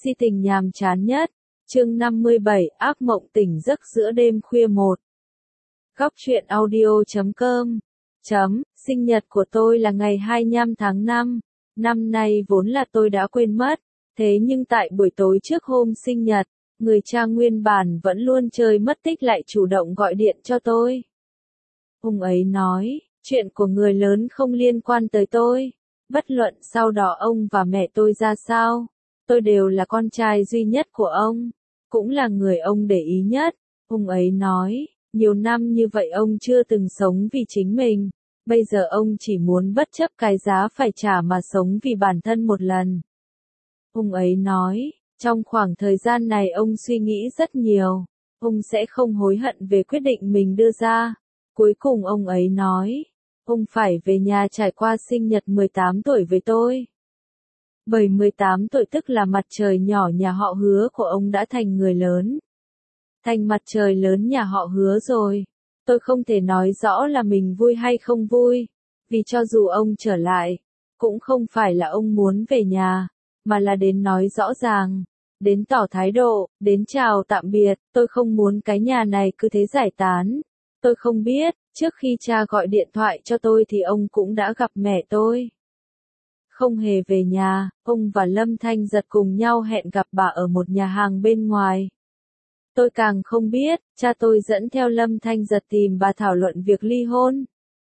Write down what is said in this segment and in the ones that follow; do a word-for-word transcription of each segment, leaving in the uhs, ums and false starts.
Si tình nhàm chán nhất. Chương năm mươi bảy, ác mộng tỉnh giấc giữa đêm khuya một. Góc truyện audio chấm com. Chấm, sinh nhật của tôi là ngày hai mươi lăm tháng năm. Năm nay vốn là tôi đã quên mất. Thế nhưng tại buổi tối trước hôm sinh nhật, người cha nguyên bản vẫn luôn chơi mất tích lại chủ động gọi điện cho tôi. Ông ấy nói, chuyện của người lớn không liên quan tới tôi. Bất luận sau đó ông và mẹ tôi ra sao, tôi đều là con trai duy nhất của ông, cũng là người ông để ý nhất. Ông ấy nói, nhiều năm như vậy ông chưa từng sống vì chính mình, bây giờ ông chỉ muốn bất chấp cái giá phải trả mà sống vì bản thân một lần. Ông ấy nói, trong khoảng thời gian này ông suy nghĩ rất nhiều, ông sẽ không hối hận về quyết định mình đưa ra. Cuối cùng ông ấy nói, ông phải về nhà trải qua sinh nhật mười tám tuổi với tôi. Bởi mười tám tuổi tức là mặt trời nhỏ nhà họ Hứa của ông đã thành người lớn. Thành mặt trời lớn nhà họ Hứa rồi. Tôi không thể nói rõ là mình vui hay không vui, vì cho dù ông trở lại, cũng không phải là ông muốn về nhà, mà là đến nói rõ ràng, đến tỏ thái độ, đến chào tạm biệt. Tôi không muốn cái nhà này cứ thế giải tán. Tôi không biết, trước khi cha gọi điện thoại cho tôi thì ông cũng đã gặp mẹ tôi. Không hề về nhà, ông và Lâm Thanh Giật cùng nhau hẹn gặp bà ở một nhà hàng bên ngoài. Tôi càng không biết, cha tôi dẫn theo Lâm Thanh Giật tìm bà thảo luận việc ly hôn.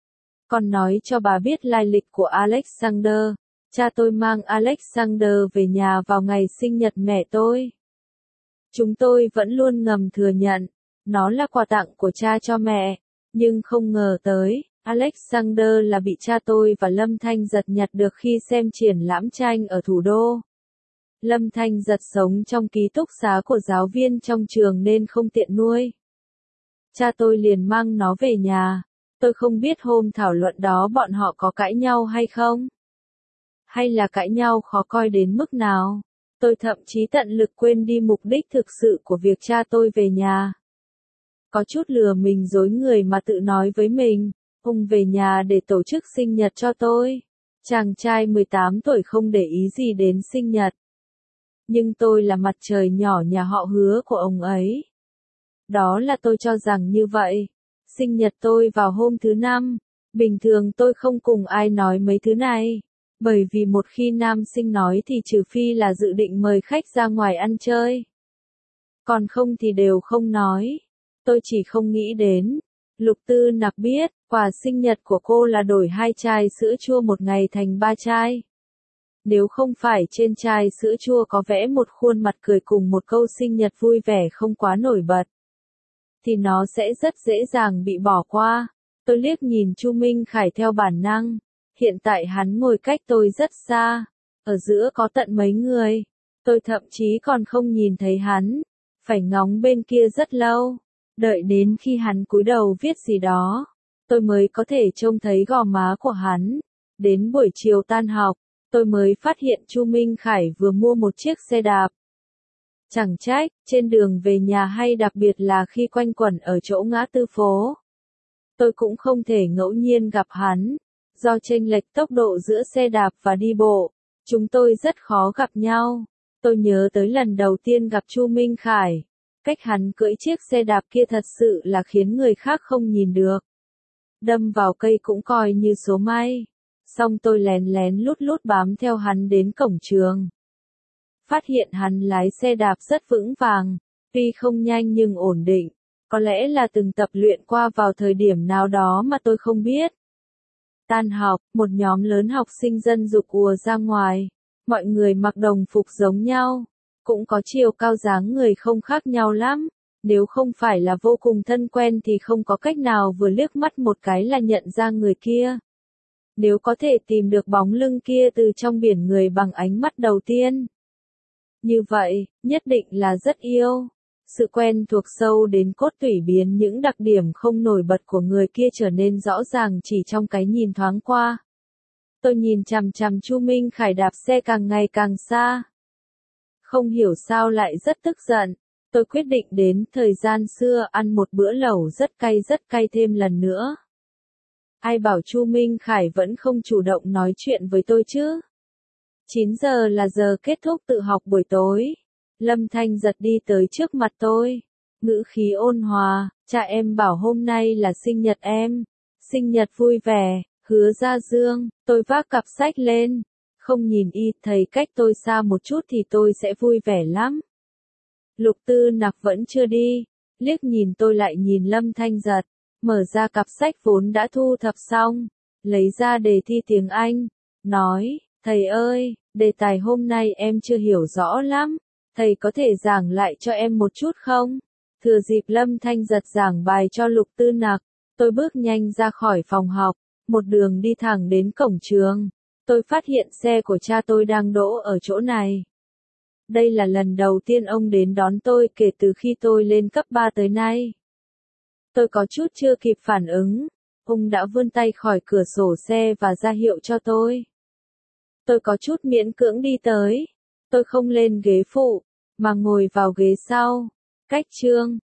Còn nói cho bà biết lai lịch của Alexander, cha tôi mang Alexander về nhà vào ngày sinh nhật mẹ tôi. Chúng tôi vẫn luôn ngầm thừa nhận, nó là quà tặng của cha cho mẹ, nhưng không ngờ tới, Alexander là bị cha tôi và Lâm Thanh Giật nhặt được khi xem triển lãm tranh ở thủ đô. Lâm Thanh Giật sống trong ký túc xá của giáo viên trong trường nên không tiện nuôi. Cha tôi liền mang nó về nhà. Tôi không biết hôm thảo luận đó bọn họ có cãi nhau hay không? Hay là cãi nhau khó coi đến mức nào? Tôi thậm chí tận lực quên đi mục đích thực sự của việc cha tôi về nhà. Có chút lừa mình dối người mà tự nói với mình, ông về nhà để tổ chức sinh nhật cho tôi. Chàng trai mười tám tuổi không để ý gì đến sinh nhật. Nhưng tôi là mặt trời nhỏ nhà họ Hứa của ông ấy. Đó là tôi cho rằng như vậy. Sinh nhật tôi vào hôm thứ năm. Bình thường tôi không cùng ai nói mấy thứ này. Bởi vì một khi nam sinh nói thì trừ phi là dự định mời khách ra ngoài ăn chơi. Còn không thì đều không nói. Tôi chỉ không nghĩ đến. Lục Tư Nặc biết, quà sinh nhật của cô là đổi hai chai sữa chua một ngày thành ba chai. Nếu không phải trên chai sữa chua có vẽ một khuôn mặt cười cùng một câu sinh nhật vui vẻ không quá nổi bật, thì nó sẽ rất dễ dàng bị bỏ qua. Tôi liếc nhìn Chu Minh Khải theo bản năng. Hiện tại hắn ngồi cách tôi rất xa. Ở giữa có tận mấy người. Tôi thậm chí còn không nhìn thấy hắn. Phải ngóng bên kia rất lâu. Đợi đến khi hắn cúi đầu viết gì đó, tôi mới có thể trông thấy gò má của hắn. Đến buổi chiều tan học, tôi mới phát hiện Chu Minh Khải vừa mua một chiếc xe đạp. Chẳng trách, trên đường về nhà hay đặc biệt là khi quanh quẩn ở chỗ ngã tư phố, tôi cũng không thể ngẫu nhiên gặp hắn. Do chênh lệch tốc độ giữa xe đạp và đi bộ, chúng tôi rất khó gặp nhau. Tôi nhớ tới lần đầu tiên gặp Chu Minh Khải. Cách hắn cưỡi chiếc xe đạp kia thật sự là khiến người khác không nhìn được. Đâm vào cây cũng coi như số may. Xong tôi lén lén lút lút bám theo hắn đến cổng trường. Phát hiện hắn lái xe đạp rất vững vàng, tuy không nhanh nhưng ổn định. Có lẽ là từng tập luyện qua vào thời điểm nào đó mà tôi không biết. Tan học, một nhóm lớn học sinh dân dục ùa ra ngoài. Mọi người mặc đồng phục giống nhau. Cũng có chiều cao dáng người không khác nhau lắm. Nếu không phải là vô cùng thân quen thì không có cách nào vừa liếc mắt một cái là nhận ra người kia. Nếu có thể tìm được bóng lưng kia từ trong biển người bằng ánh mắt đầu tiên. Như vậy, nhất định là rất yêu. Sự quen thuộc sâu đến cốt tủy biến những đặc điểm không nổi bật của người kia trở nên rõ ràng chỉ trong cái nhìn thoáng qua. Tôi nhìn chằm chằm Chu Minh Khải đạp xe càng ngày càng xa. Không hiểu sao lại rất tức giận. Tôi quyết định đến thời gian xưa ăn một bữa lẩu rất cay rất cay thêm lần nữa. Ai bảo Chu Minh Khải vẫn không chủ động nói chuyện với tôi chứ? chín giờ là giờ kết thúc tự học buổi tối. Lâm Thanh Giật đi tới trước mặt tôi. Ngữ khí ôn hòa, cha em bảo hôm nay là sinh nhật em. Sinh nhật vui vẻ, Hứa Gia Dương, tôi vác cặp sách lên. Không nhìn y thấy cách tôi xa một chút thì tôi sẽ vui vẻ lắm. Lục Tư Nặc vẫn chưa đi, liếc nhìn tôi lại nhìn Lâm Thanh Giật, mở ra cặp sách vốn đã thu thập xong, lấy ra đề thi tiếng Anh, nói, thầy ơi, đề tài hôm nay em chưa hiểu rõ lắm, thầy có thể giảng lại cho em một chút không? Thừa dịp Lâm Thanh Giật giảng bài cho Lục Tư Nặc, tôi bước nhanh ra khỏi phòng học, một đường đi thẳng đến cổng trường. Tôi phát hiện xe của cha tôi đang đỗ ở chỗ này. Đây là lần đầu tiên ông đến đón tôi kể từ khi tôi lên cấp ba tới nay. Tôi có chút chưa kịp phản ứng, ông đã vươn tay khỏi cửa sổ xe và ra hiệu cho tôi. Tôi có chút miễn cưỡng đi tới. Tôi không lên ghế phụ, mà ngồi vào ghế sau, cách Trương